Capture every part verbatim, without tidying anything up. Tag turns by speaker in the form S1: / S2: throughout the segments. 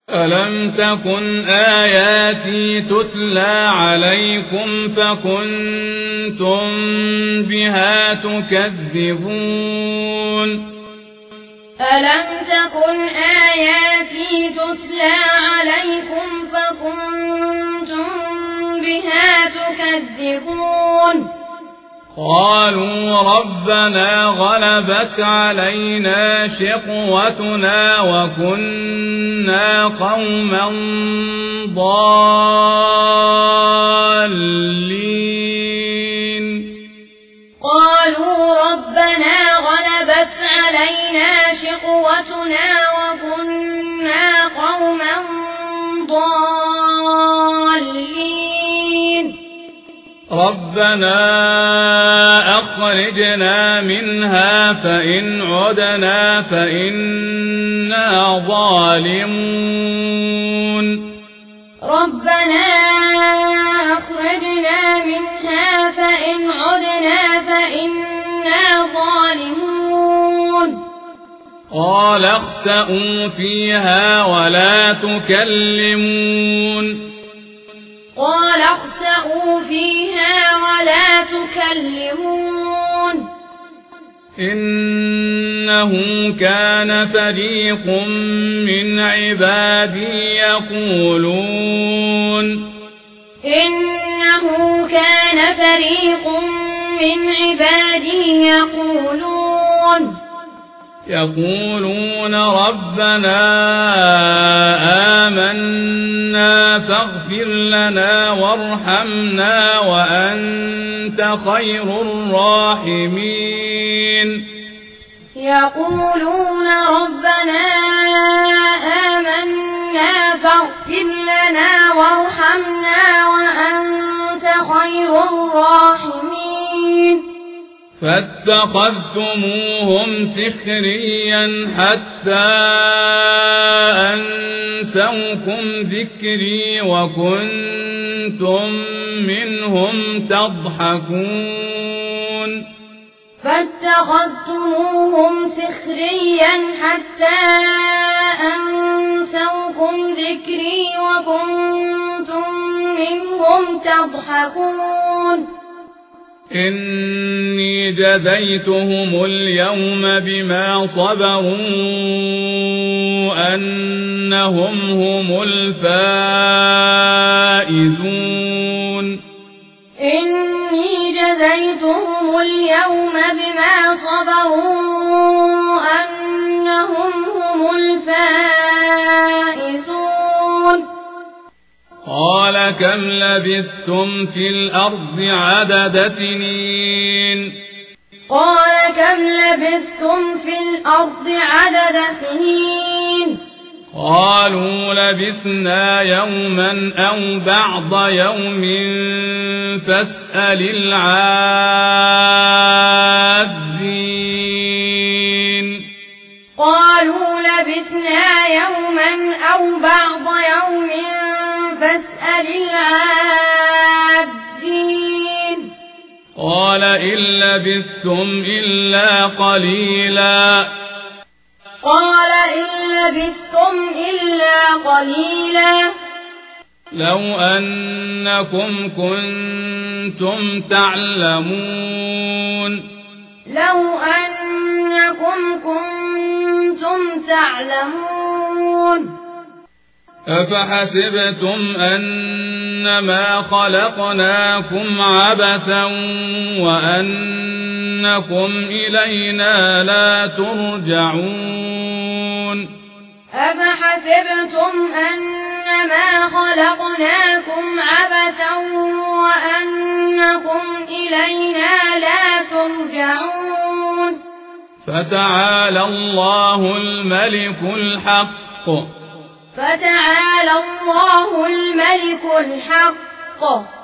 S1: ألم تكن آياتي تتلى عليكم فكنتم بها تكذبون
S2: ألم تكن آياتي تتلى عليكم فكنتم بها تكذبون
S1: قالوا ربنا غلبت علينا شقوتنا وكنا قوما ضالين
S2: قالوا ربنا غلبت علينا شقوتنا وكنا قوما ضالين
S1: ربنا أخرجنا منها فإن عدنا فإنا ظالمون
S2: ربنا أخرجنا منها فإن عدنا فإنا ظالمون
S1: قال اخسئوا فيها ولا تكلمون
S2: قال اخسئوا فيها ولا تكلمون
S1: إنه كان فريق من عبادي يقولون
S2: إنه كان فريق من عبادي يقولون
S1: يقولون ربنا آمنا فاغفر لنا وارحمنا وأنت خير الراحمين
S2: يقولون ربنا آمنا فاغفر لنا وارحمنا وأنت خير الراحمين
S1: فاتخذتموهم سخريا حتى أنسوكم ذكري وكنتم منهم تضحكون
S2: فاتخذتموهم سخريا حتى أنسوكم ذكري وكنتم منهم تضحكون
S1: إني جزيتهم اليوم بما صبروا أنهم هم الفائزون
S2: إني جزيتهم اليوم بما صبروا أنهم هم الفائزون
S1: قال كم لبثتم في الأرض عدد سنين
S2: قال كم لبثتم في الأرض عدد سنين
S1: قالوا لبثنا يوما أو بعض يوم فاسأل العادين
S2: قالوا لبثنا يوما أو بعض يوم فاسأل العادين
S1: قال إن لبثتم إلا قليلا
S2: قال إن لبثتم إلا قليلا
S1: لو أنكم كنتم تعلمون
S2: لو أنكم كنتم تعلمون
S1: أفحسبتم أنما خلقناكم عبثا وأنكم إلينا لا ترجعون
S2: أفحسبتم أنما خلقناكم عبثا وأنكم إلينا لا ترجعون
S1: فتعالى الله الملك الحق
S2: فتعالى الله الملك الحق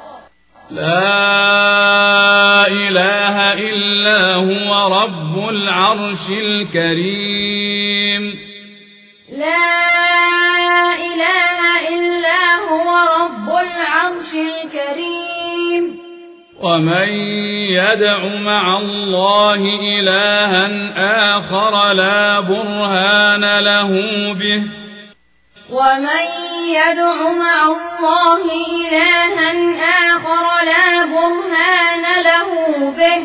S1: لا إله إلا هو رب العرش الكريم
S2: لا إله إلا هو رب العرش الكريم
S1: ومن يدع مع الله إلها آخر لا برهان له به
S2: ومن ومن يدع مع الله إلها آخر لا برهان له به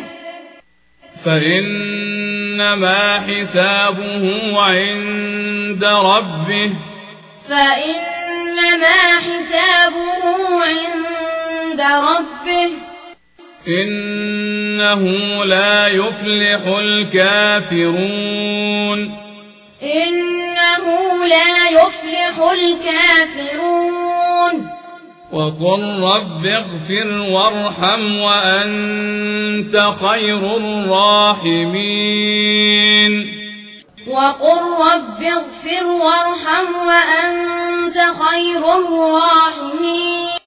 S1: فإنما حسابه عند ربه
S2: فإنما حسابه عند ربه
S1: إنه لا يفلح الكافرون
S2: إنه لا يفلح الكافرون
S1: وقل رب اغفر وارحم وأنت خير الراحمين
S2: وقل رب اغفر وارحم وأنت خير الراحمين